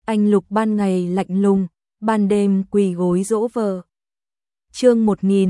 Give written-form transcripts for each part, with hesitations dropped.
anh Lục ban ngày lạnh lùng, ban đêm quỳ gối dỗ vợ. Chương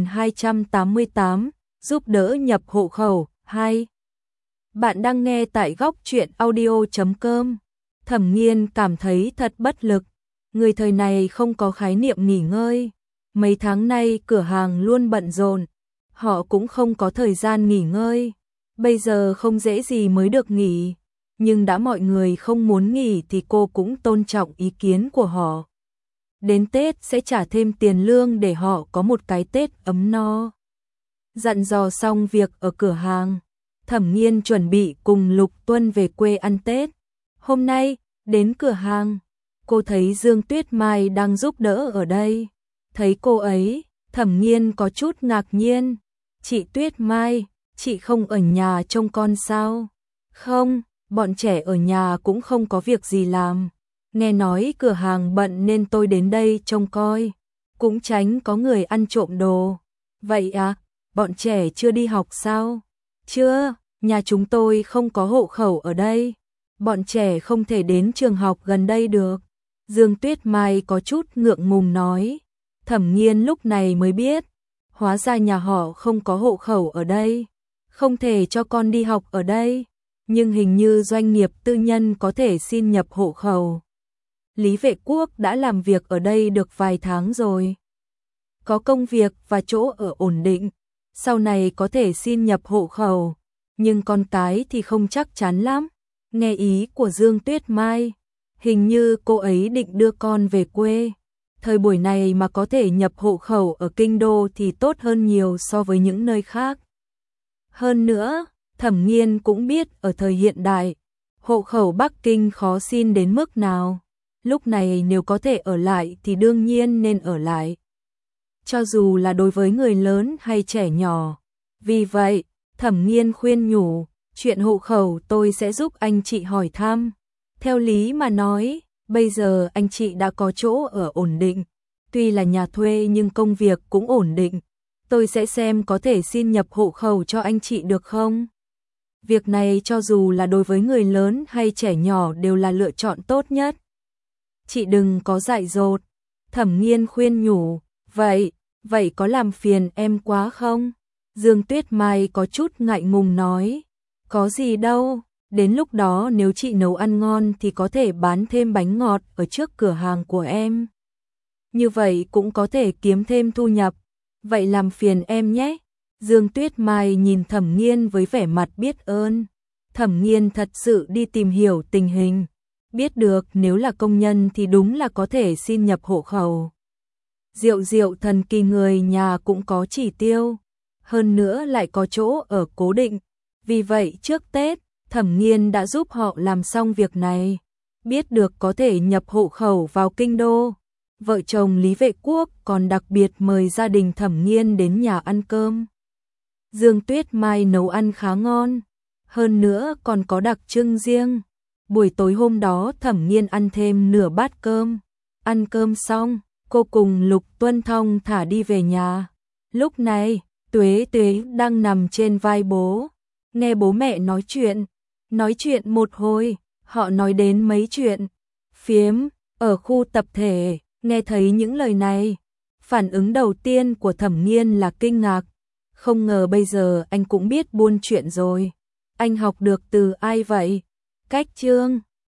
1288, giúp đỡ nhập hộ khẩu 2. Bạn đang nghe tại góc truyện audio.com. Thẩm Nghiên cảm thấy thật bất lực, người thời này không có khái niệm nghỉ ngơi. Mấy tháng nay cửa hàng luôn bận rộn, họ cũng không có thời gian nghỉ ngơi. Bây giờ không dễ gì mới được nghỉ, nhưng đã mọi người không muốn nghỉ thì cô cũng tôn trọng ý kiến của họ. Đến Tết sẽ trả thêm tiền lương để họ có một cái Tết ấm no. Dặn dò xong việc ở cửa hàng, Thẩm Nghiên chuẩn bị cùng Lục Tuân về quê ăn Tết. Hôm nay, đến cửa hàng, cô thấy Dương Tuyết Mai đang giúp đỡ ở đây. Thấy cô ấy, Thẩm Nghiên có chút ngạc nhiên. Chị Tuyết Mai, chị không ở nhà trông con sao? Không, bọn trẻ ở nhà cũng không có việc gì làm. Nghe nói cửa hàng bận nên tôi đến đây trông coi, cũng tránh có người ăn trộm đồ. Vậy à, bọn trẻ chưa đi học sao? Chưa, nhà chúng tôi không có hộ khẩu ở đây. Bọn trẻ không thể đến trường học gần đây được. Dương Tuyết Mai có chút ngượng ngùng nói. Thẩm Nghiên lúc này mới biết, hóa ra nhà họ không có hộ khẩu ở đây, không thể cho con đi học ở đây, nhưng hình như doanh nghiệp tư nhân có thể xin nhập hộ khẩu. Lý Vệ Quốc đã làm việc ở đây được vài tháng rồi, có công việc và chỗ ở ổn định, sau này có thể xin nhập hộ khẩu, nhưng con cái thì không chắc chắn lắm. Nghe ý của Dương Tuyết Mai, hình như cô ấy định đưa con về quê. Thời buổi này mà có thể nhập hộ khẩu ở kinh đô thì tốt hơn nhiều so với những nơi khác. Hơn nữa, Thẩm Nghiên cũng biết ở thời hiện đại, hộ khẩu Bắc Kinh khó xin đến mức nào. Lúc này nếu có thể ở lại thì đương nhiên nên ở lại, cho dù là đối với người lớn hay trẻ nhỏ. Vì vậy, Thẩm Nghiên khuyên nhủ, chuyện hộ khẩu tôi sẽ giúp anh chị hỏi thăm. Theo lý mà nói, bây giờ anh chị đã có chỗ ở ổn định, tuy là nhà thuê nhưng công việc cũng ổn định. Tôi sẽ xem có thể xin nhập hộ khẩu cho anh chị được không? Việc này cho dù là đối với người lớn hay trẻ nhỏ đều là lựa chọn tốt nhất. Chị đừng có dại dột, Thẩm Nghiên khuyên nhủ, vậy có làm phiền em quá không? Dương Tuyết Mai có chút ngại ngùng nói, có gì đâu, đến lúc đó nếu chị nấu ăn ngon thì có thể bán thêm bánh ngọt ở trước cửa hàng của em. Như vậy cũng có thể kiếm thêm thu nhập, vậy làm phiền em nhé. Dương Tuyết Mai nhìn Thẩm Nghiên với vẻ mặt biết ơn. Thẩm Nghiên thật sự đi tìm hiểu tình hình, biết được nếu là công nhân thì đúng là có thể xin nhập hộ khẩu. Diệu thần kỳ, người nhà cũng có chỉ tiêu, hơn nữa lại có chỗ ở cố định. Vì vậy trước Tết, Thẩm Nghiên đã giúp họ làm xong việc này. Biết được có thể nhập hộ khẩu vào kinh đô, vợ chồng Lý Vệ Quốc còn đặc biệt mời gia đình Thẩm Nghiên đến nhà ăn cơm. Dương Tuyết Mai nấu ăn khá ngon, hơn nữa còn có đặc trưng riêng. Buổi tối hôm đó Thẩm Nghiên ăn thêm nửa bát cơm. Ăn cơm xong, cô cùng Lục Tuân thong thả đi về nhà. Lúc này, Tuế đang nằm trên vai bố, nghe bố mẹ nói chuyện một hồi. Họ nói đến mấy chuyện phiếm ở khu tập thể. Nghe thấy những lời này, phản ứng đầu tiên của Thẩm Nghiên là kinh ngạc. Không ngờ bây giờ anh cũng biết buôn chuyện rồi. Anh học được từ ai vậy? Cách chương